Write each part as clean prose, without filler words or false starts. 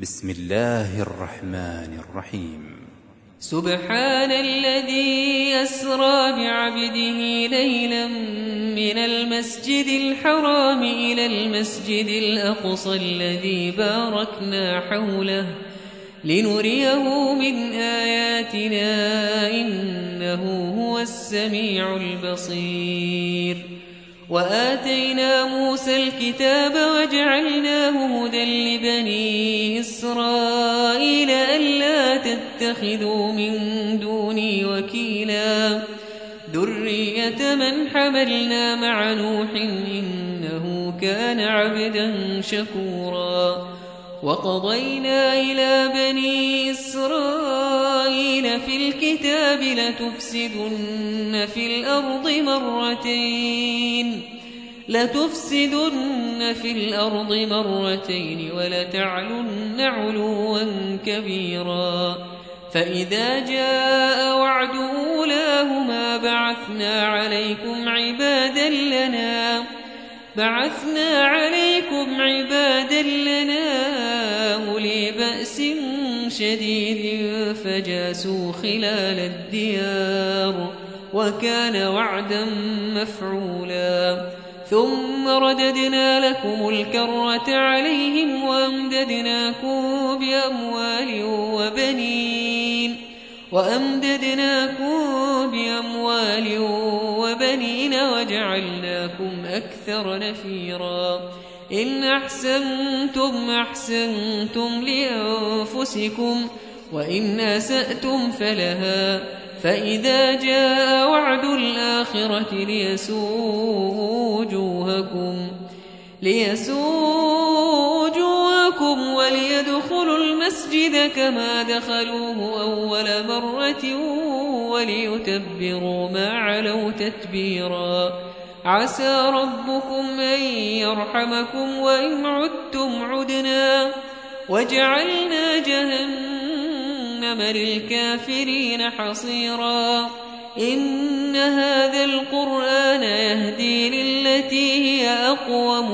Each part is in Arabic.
بسم الله الرحمن الرحيم. سبحان الذي أسرى بعبده ليلا من المسجد الحرام إلى المسجد الأقصى الذي باركنا حوله لنريه من آياتنا إنه هو السميع البصير. وآتينا موسى الكتاب وجعلناه هدى لبني إسرائيل ألا تتخذوا من دوني وكيلا ذرية من حملنا مع نوح إنه كان عبدا شكورا. وقضينا إلى بني إسرائيل في الكتاب لتفسدن في الأرض مرتين ولتعلن علوا كبيرا. فإذا جاء وعد أولاهما بعثنا عليكم عبادا لنا أولي بأس شديد فجاسوا خلال الديار وكان وعدا مفعولا. ثم رددنا لكم الكرة عليهم وأمددناكم بأموال وبنين وجعلناكم أكثر نفيرا. إن أحسنتم لأنفسكم وإن أسأتم فلها. فإذا جاء وعد الآخرة ليسوءوا وجوهكم وليدخلوا المسجد كما دخلوه أول مرة وليتبروا ما علوا تتبيرا. عسى ربكم أن يرحمكم وإن عدتم عدنا وجعلنا جهنم للكافرين حصيرا. إن هذا القرآن يهدي للتي هي أقوم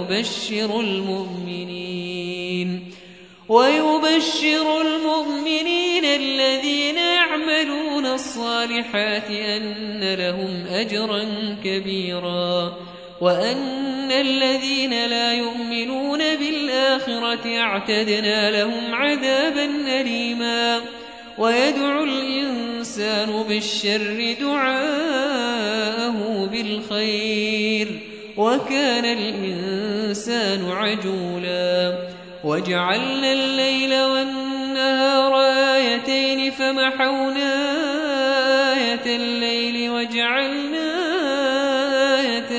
ويبشر المؤمنين الذين يعملون الصالحات أن لهم أجرا كبيرا. وأن الذين لا يؤمنون بالآخرة اعتدنا لهم عذابا أليما. ويدعو الإنسان بالشر دعاءه بالخير وكان الإنسان عجولا. وجعلنا الليل والنهار آيتين فمحونا آية الليل وجعلنا آية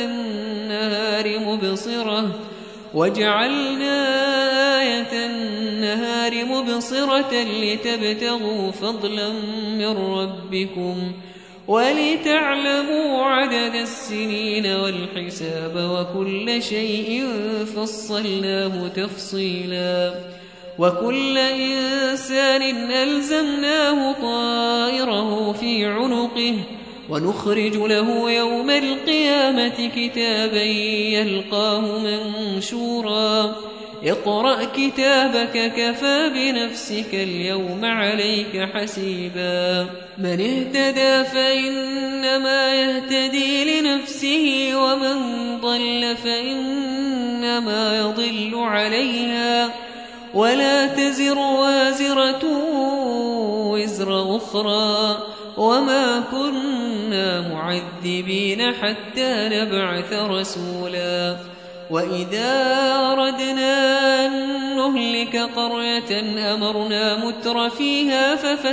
النهار مبصرة لتبتغوا فضلا من ربكم ولتعلموا عدد السنين والحساب وكل شيء فصلناه تفصيلا. وكل إنسان ألزمناه طائره في عنقه ونخرج له يوم القيامة كتابا يلقاه منشورا. اقرأ كتابك كفى بنفسك اليوم عليك حسيبا. من اهتدى فإنما يهتدي لنفسه ومن ضل فإنما يضل عليها ولا تزر وازرة وزر أخرى وما كنا معذبين حتى نبعث رسولا. وإذا أردنا أن نهلك قرية أمرنا متر فيها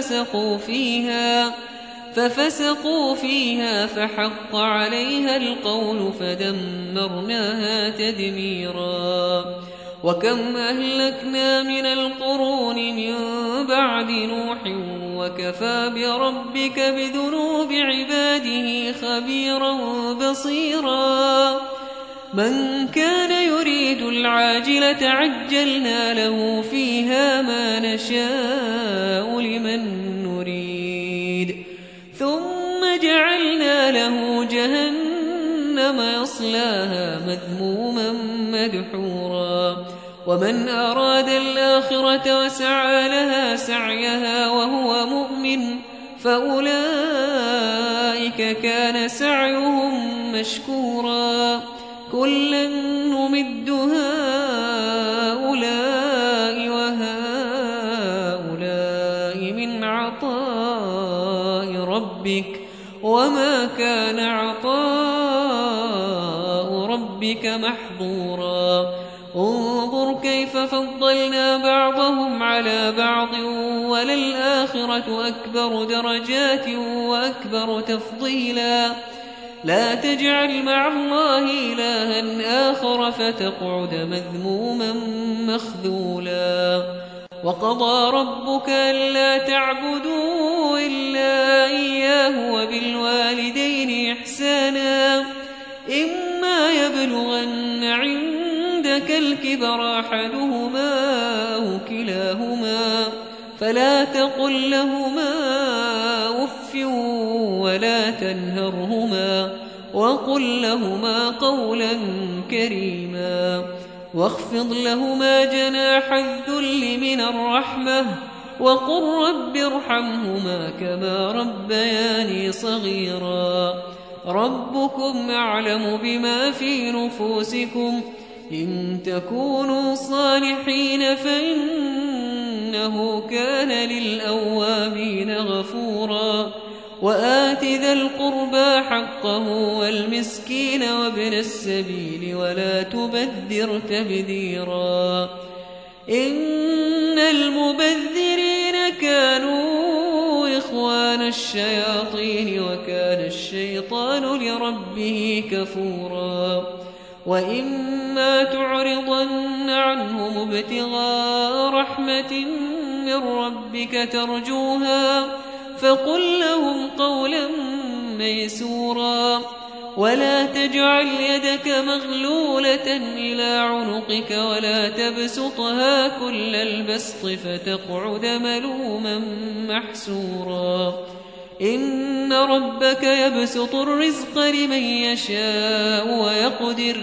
ففسقوا فيها فحق عليها القول فدمرناها تدميرا. وكم أهلكنا من القرون من بعد نوح وكفى بربك بذنوب عباده خبيرا بصيرا. من كان يريد العاجلة عجلنا له فيها ما نشاء لمن نريد ثم جعلنا له جهنم يصلاها مذموما مدحورا. ومن أراد الآخرة وسعى لها سعيها وهو مؤمن فأولئك كان سعيهم مشكورا كلا نمد هؤلاء وهؤلاء من عطاء ربك وما كان عطاء ربك محظورا انظر كيف فضلنا بعضهم على بعض وللآخرة أكبر درجات وأكبر تفضيلا لا تجعل مع الله إلها آخر فتقعد مذموما مخذولا وقضى ربك ألا تعبدوا إلا إياه وبالوالدين إحسانا إما يبلغن عندك الكبر أحدهما أو كلاهما فلا تقل لهما أف ولا تنهرهما وقل لهما قولا كريما واخفض لهما جناح الذل من الرحمة وقل رب ارحمهما كما ربياني صغيرا ربكم أعلم بما في نفوسكم إن تكونوا صالحين فإنه كان للأوابين غفورا وآت ذا القربى حقه والمسكين وابن السبيل ولا تبذر تبذيرا إن المبذرين كانوا إخوان الشياطين وكان الشيطان لربه كفورا وإما تعرضن عنهم ابتغاء رحمة من ربك ترجوها فقل لهم قولا ميسورا ولا تجعل يدك مغلولة إلى عنقك ولا تبسطها كل البسط فتقعد ملوما محسورا إن ربك يبسط الرزق لمن يشاء ويقدر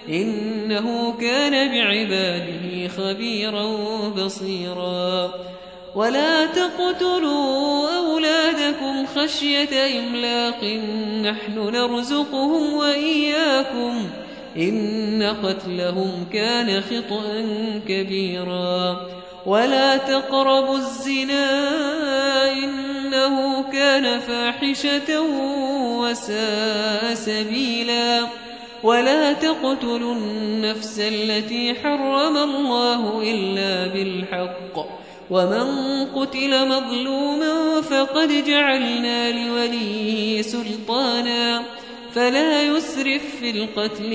إنه كان بعباده خبيرا بصيرا ولا تقتلوا أولادكم خشية إملاق نحن نرزقهم وإياكم إن قتلهم كان خطأ كبيرا ولا تقربوا الزنا إنه كان فاحشة وساء سبيلا ولا تقتلوا النفس التي حرم الله إلا بالحق ومن قتل مظلوما فقد جعلنا لوليه سلطانا فلا يسرف في القتل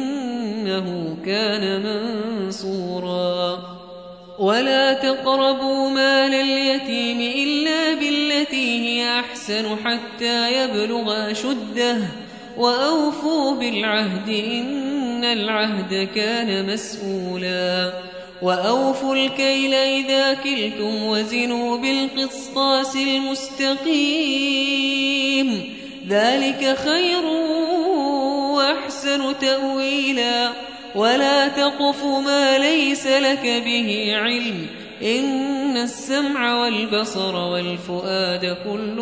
إنه كان منصورا ولا تقربوا مال اليتيم إلا بالتي هي أحسن حتى يبلغ أشده وأوفوا بالعهد إن العهد كان مسؤولا وأوفوا الكيل إذا كلتم وزنوا بالقسطاس المستقيم ذلك خير وأحسن تأويلا ولا تقف ما ليس لك به علم إن السمع والبصر والفؤاد كل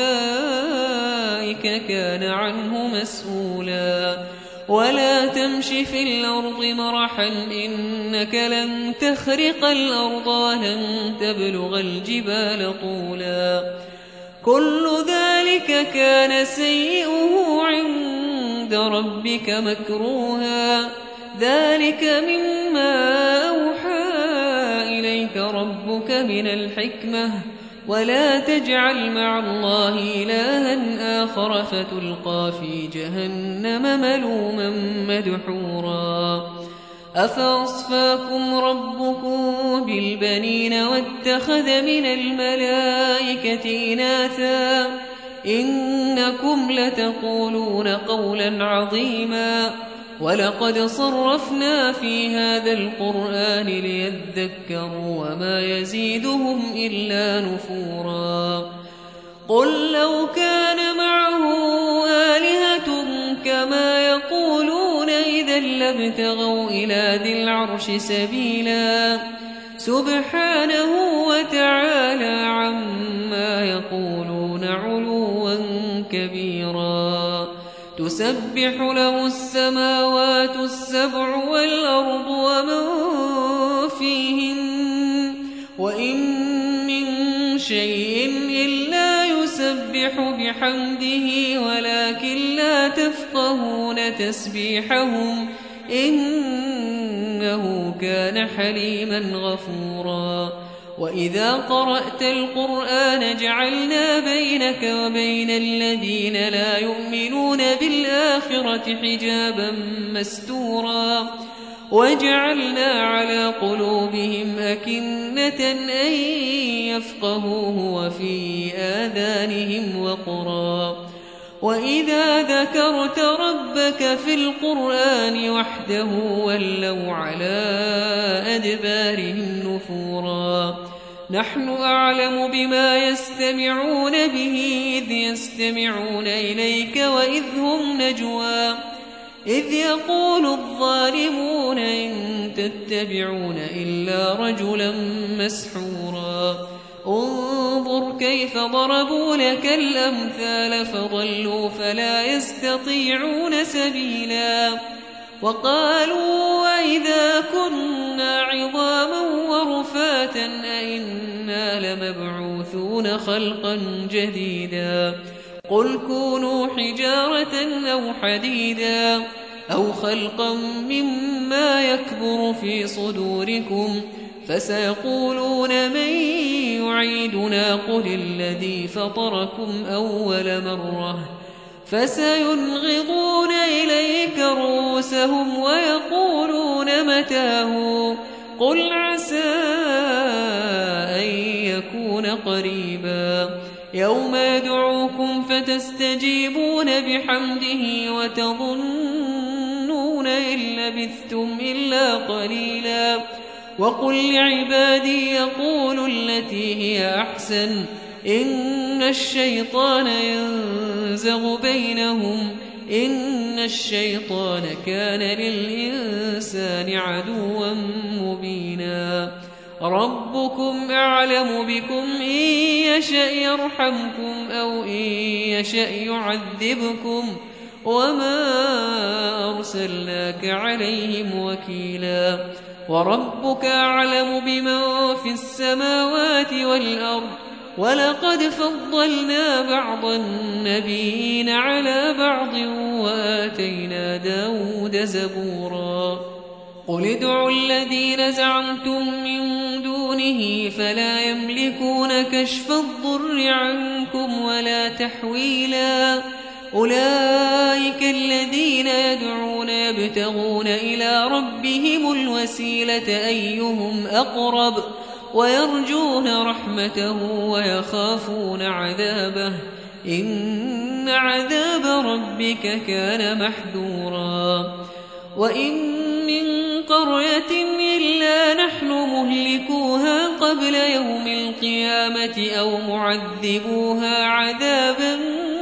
أولئك كان عنه مسؤولا ولا تمش في الأرض مرحا إنك لن تخرق الأرض ولن تبلغ الجبال طولا كل ذلك كان سيئه عند ربك مكروها ذلك مما أوحى إليك ربك من الحكمة ولا تجعل مع الله إلها آخر فتلقى في جهنم ملوما مدحورا أفأصفاكم ربكم بالبنين واتخذ من الملائكة إناثا إنكم لتقولون قولا عظيما ولقد صرفنا في هذا القرآن ليذكروا وما يزيدهم إلا نفورا قل لو كان معه آلهة كما يقولون إذا لابتغوا إلى ذي العرش سبيلا سبحانه وتعالى عما يقولون علوا كبيرا تسبح له السماوات السبع والأرض ومن فيهن وإن من شيء إلا يسبح بحمده ولكن لا تفقهون تسبيحهم إنه كان حليما غفورا وإذا قرأت القرآن جعلنا بينك وبين الذين لا يؤمنون بالآخرة حجابا مستورا وجعلنا على قلوبهم أكنة أن يفقهوه وفي آذانهم وقرا وإذا ذكرت ربك في القرآن وحده ولوا على أدبارهم نفورا نحن أعلم بما يستمعون به إذ يستمعون إليك وإذ هم نجوى إذ يقول الظالمون إن تتبعون إلا رجلا مسحورا انظر كيف ضربوا لك الأمثال فضلوا فلا يستطيعون سبيلا وقالوا وإذا كنا عظاما ورفاتا أئنا لمبعوثون خلقا جديدا قل كونوا حجارة أو حديدا أو خلقا مما يكبر في صدوركم فسيقولون من يعيدنا قل الذي فطركم أول مرة فسينغضون إليك رؤوسهم ويقولون متاه قل عسى أن يكون قريبا يوم يدعوكم فتستجيبون بحمده وتظنون إن لبثتم إلا قليلا وقل لعبادي يقولوا التي هي أحسن إن الشيطان ينزغ بينهم إن الشيطان كان للإنسان عدوا مبينا ربكم أعلم بكم إن يشأ يرحمكم أو إن يشأ يعذبكم وما أرسلناك عليهم وكيلا وربك أعلم بمن في السماوات والأرض ولقد فضلنا بعض النبيين على بعض وآتينا داود زبورا قل ادعوا الذين زعمتم من دونه فلا يملكون كشف الضر عنكم ولا تحويلا أولئك الذين يدعون يبتغون إلى ربهم الوسيلة أيهم أقرب ويرجون رحمته ويخافون عذابه إن عذاب ربك كان محذورا وإن من قرية إلا نحن مهلكوها قبل يوم القيامة أو معذبوها عذابا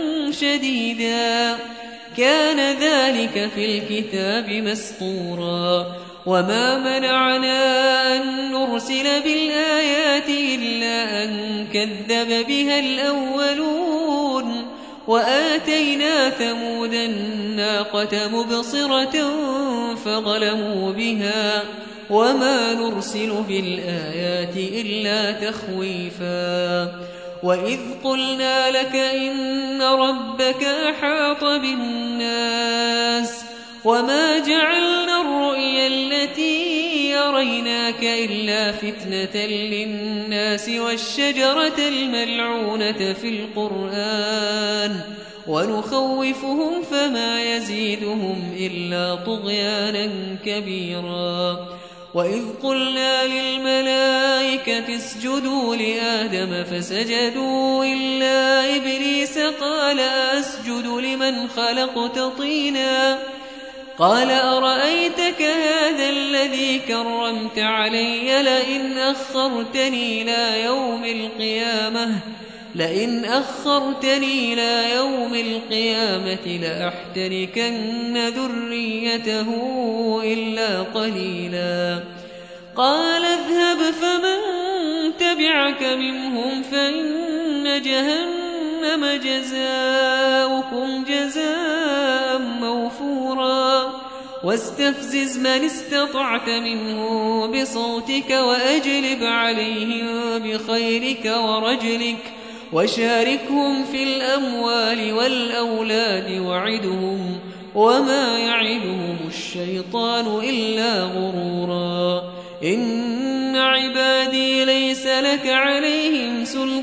شديدا كان ذلك في الكتاب مسطورا وما منعنا أن نرسل بالآيات إلا أن كذب بها الأولون وآتينا ثمود الناقة مبصرة فظلموا بها وما نرسل بالآيات إلا تخويفا وإذ قلنا لك إن ربك أحاط بالناس وما جعلنا الرؤيا التي يريناك إلا فتنة للناس والشجرة الملعونة في القرآن ونخوفهم فما يزيدهم إلا طغيانا كبيرا وإذ قلنا للملائكة اسجدوا لآدم فسجدوا إلا إبليس قال أسجد لمن خلقت طينا قال أرأيتك هذا الذي كرمت علي لئن أخرتني إلى يوم القيامة لئن أخرتني إلى يوم القيامة لأحتركن ذريته إلا قليلا قال اذهب فمن تبعك منهم فإن جهنم جزاؤكم جزاء موفورا واستفزز من استطعت منهم بصوتك وأجلب عليهم بخيرك ورجلك وشاركهم في الأموال والأولاد وعدهم وما يعدهم الشيطان إلا غرورا إن عبادي ليس لك عليهم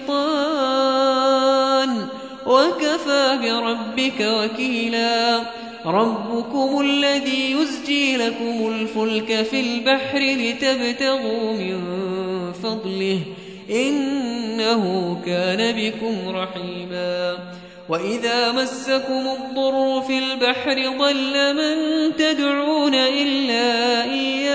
سلطان وكفى بربك وكيلا ربكم الذي يزجي لكم الفلك في البحر لتبتغوا من فضله إنه كان بكم رحيما وإذا مسكم الضر في البحر ضل من تدعون إلا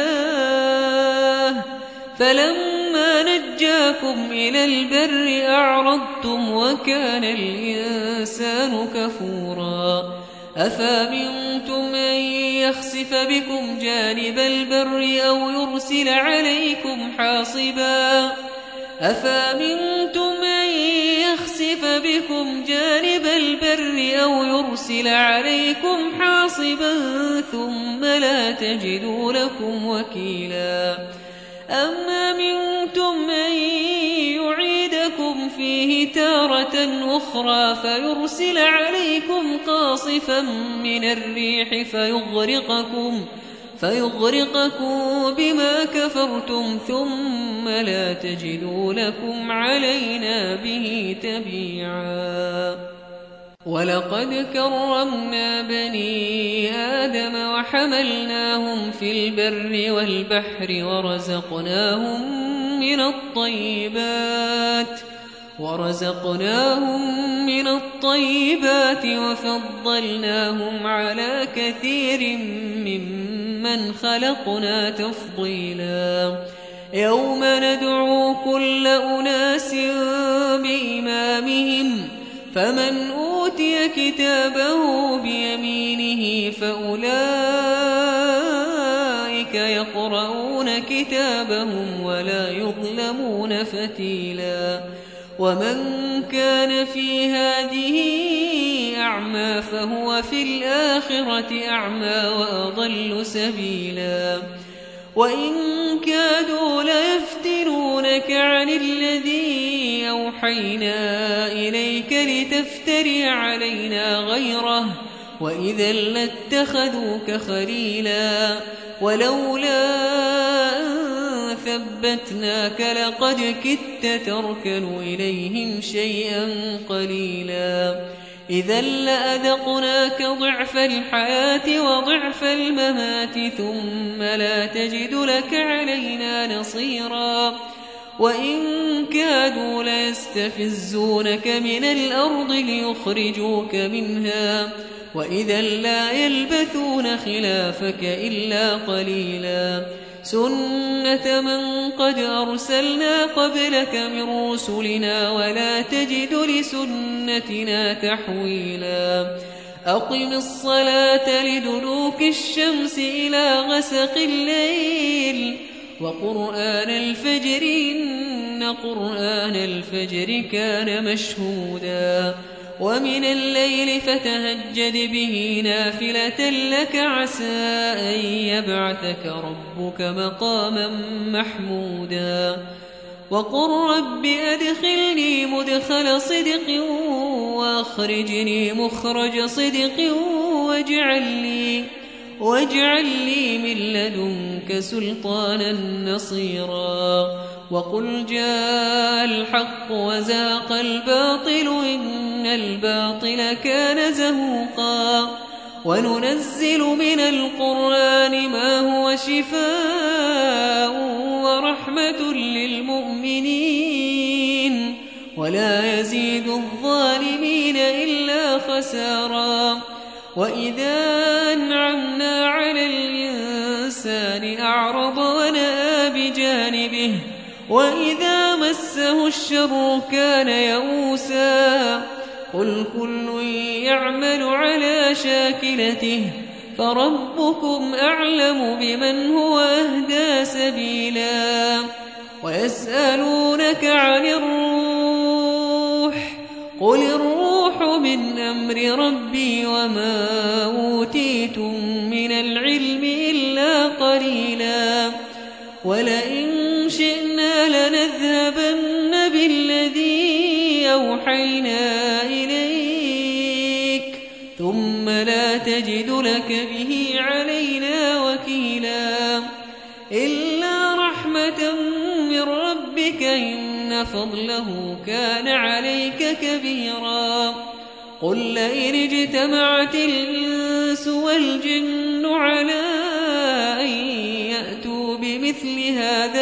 إياه فلما نجاكم إلى البر أعرضتم وكان الإنسان كفورا أفأمنتم أن يخسف بكم جانب البر أو يرسل عليكم حاصبا أفأمنتم أن يخسف بكم جانب البر أو يرسل عليكم حاصبا ثم لا تجدوا لكم وكيلا أم أمنتم أن يعيدكم فيه تارة أخرى فيرسل عليكم قاصفا من الريح فيغرقكم بما كفرتم ثم لا تجدوا لكم علينا به تبيعا ولقد كرمنا بني آدم وحملناهم في البر والبحر ورزقناهم من الطيبات وفضلناهم على كثير ممن خلقنا تفضيلا يوم ندعو كل أناس بإمامهم فمن أوتي كتابه بيمينه فأولئك يقرؤون كتابهم ولا يظلمون فتيلا ومن كان في هذه أعمى فهو في الآخرة أعمى وأضل سبيلا وإن كادوا ليفتنونك عن الذي أوحينا إليك لتفتري علينا غيره وإذا لاتخذوك خليلا ولولا أن ثبتناك لقد كدت تركن إليهم شيئا قليلا إذا لأذقناك ضعف الحياة وضعف الممات ثم لا تجد لك علينا نصيرا وإن كادوا ليستفزونك من الأرض ليخرجوك منها وإذا لا يلبثون خلافك إلا قليلا سنة من قد أرسلنا قبلك من رسلنا ولا تجد لسنتنا تحويلا أقم الصلاة لدلوك الشمس إلى غسق الليل وقرآن الفجر إن قرآن الفجر كان مشهودا ومن الليل فتهجد به نافلة لك عسى أن يبعثك ربك مقاما محمودا وقل رب أدخلني مدخل صدق وأخرجني مخرج صدق واجعل لي من لدنك سلطانا نصيرا وقل جاء الحق وزهق الباطل إن الباطل كان زهوقا وننزل من القرآن ما هو شفاء ورحمة للمؤمنين ولا يزيد الظالمين إلا خسارا وإذا أنعمنا على الإنسان أعرض ونأى بجانبه وإذا مسه الشر كان يئوسا قل كل يعمل على شاكلته فربكم أعلم بمن هو أهدى سبيلا ويسألونك عن الروح قل الروح من أمر ربي وما أوتيتم من العلم إلا قليلا ولئن شئنا لنذهبن بالذي أوحينا إليك ثم لا تجد لك به علينا وكيلا إلا رحمة من ربك إن فضله كان عليك كبيرا قل لئن اجتمعت الإنس والجن على أن يأتوا بمثل هذا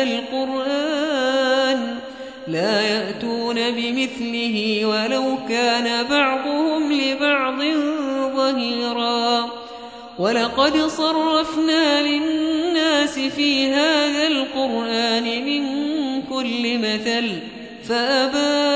القرآن لا يأتون بمثله ولو كان بعضهم لبعض ظهيرا ولقد صرفنا للناس في هذا القرآن من كل مثل فأبى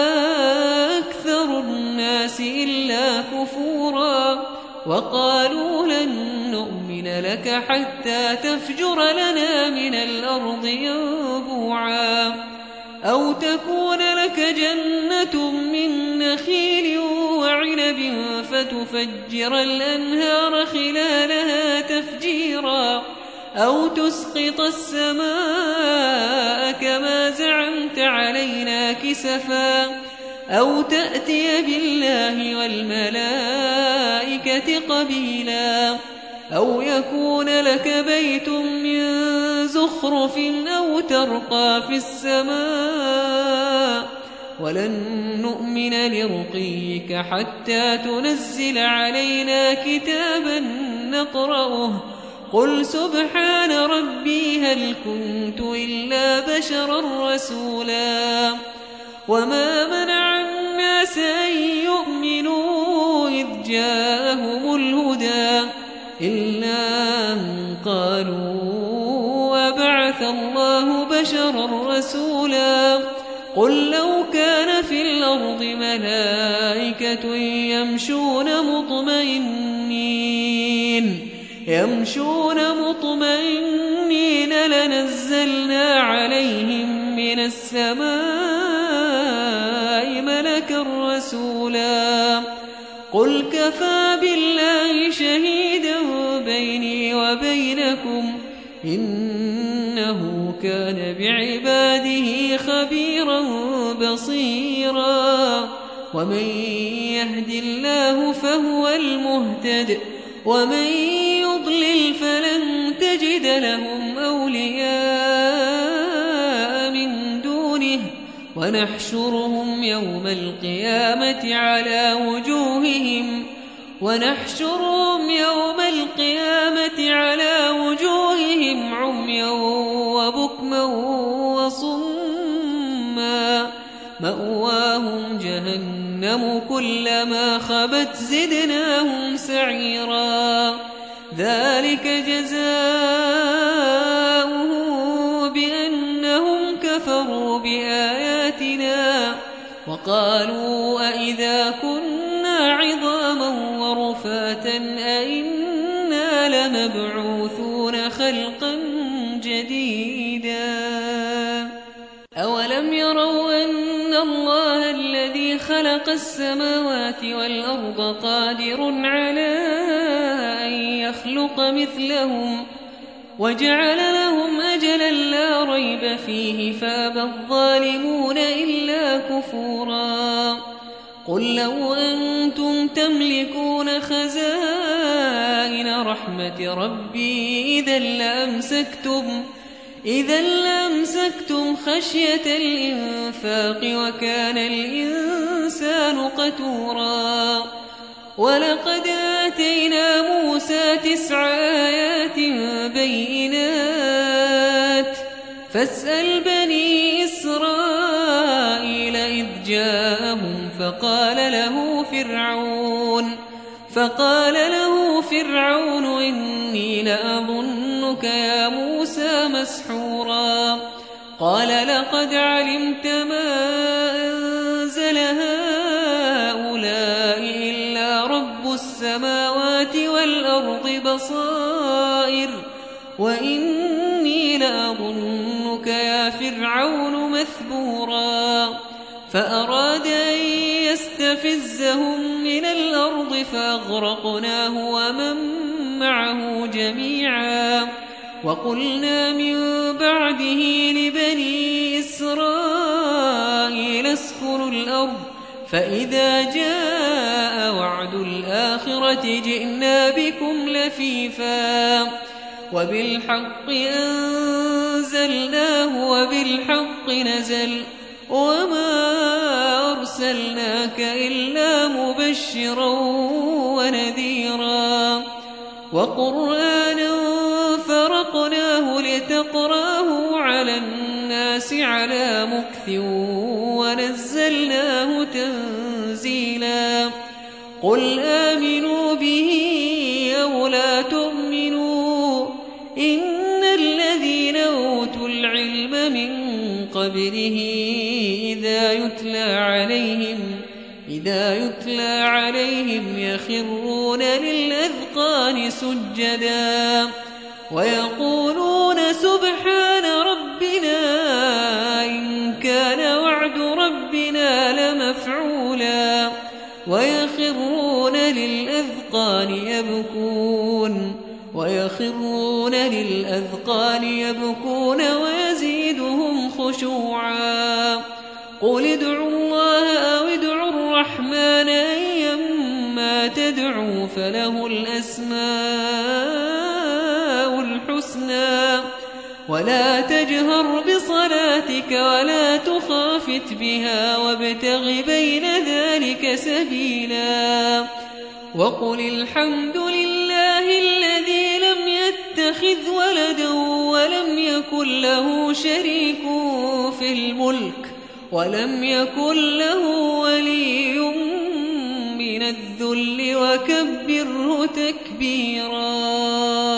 أكثر الناس إلا كفورا وقالوا لن نؤمن لك حتى تفجر لنا من الأرض ينبوعا أو تكون لك جنة من نخيل وعنب فتفجر الأنهار خلالها تفجيرا أو تسقط السماء كما زعمت علينا كسفا أو تأتي بالله والملائكة قبيلا أو يكون لك بيت من زخرف أو ترقى في السماء ولن نؤمن لرقيك حتى تنزل علينا كتابا نقرأه قل سبحان ربي هل كنت إلا بشرا رسولا وما منع الناس أن يؤمنوا إذ جاءهم الهدى إلا أن قالوا وبعث الله بشرا رسولا قل لو كان في الأرض ملائكة يمشون مطمئنين لنزلنا عليهم من السماء ملكا رسولا قل كفى بالله شهيدا بيني وبينكم إنه كان بعباده خبيرا بصيرا ومن يهد الله فهو المهتد ومن يضلل فلن تجد لهم أولياء من دونه ونحشرهم يوم القيامة على وجوههم عميا وبكما وصما مأواهم جهنم كلما خبت زدناهم سعيرا ذلك جزاؤهم بأنهم كفروا بآياتنا وقالوا أئذا كنا عظاما ورفاتا أئنا لمبعوثون خلقا جديدا أولم يروا أن الله الذي خلق السماوات والأرض قادر على أن يخلق مثلهم وجعل لهم أجلا لا ريب فيه فأبى الظالمون إلا كفورا قل لو أنتم تملكون خزائن رحمة ربي إذا لأمسكتم خشية الإنفاق وكان الإنسان قتورا ولقد آتينا موسى 9 آيات بينات فاسأل بني إسرائيل إذ جاءهم فقال له فرعون إني لأظنك يا موسى مسحورا قال لقد علمت ما أنزل هؤلاء إلا رب السماوات والأرض بصائر وإني لأظنك يا فرعون مثبورا فأراد أن يستفزهم من الأرض فأغرقناه ومن معه جميعا وقلنا من بعده لبني إسرائيل اسكنوا الأرض فإذا جاء وعد الآخرة جئنا بكم لفيفا وبالحق أنزلناه وبالحق نزل وما أرسلناك إلا مبشرا ونذيرا وقرآنا فرقناه لتقراه على الناس على مكث ونزلناه تنزيلا قل آمنوا به أو لا تؤمنوا إن الذين أوتوا العلم من قبله إذا يتلى عليهم يخرون للأذقان سجدا ويقولون سبحان ربنا إن كان وعد ربنا لمفعولا ويخرون للأذقان يبكون ويزيدهم خشوعا قل ادعوا الله أو ادعوا الرحمن أيما تدعوا فله الأسماء الحسنى ولا تجهر بصلاتك ولا تخافت بها وابتغ بين ذلك سبيلا وقل الحمد لله الذي لم يتخذ ولدا ولم يكن له شريك في الملك ولم يكن له ولي من الذل وكبره تكبيرا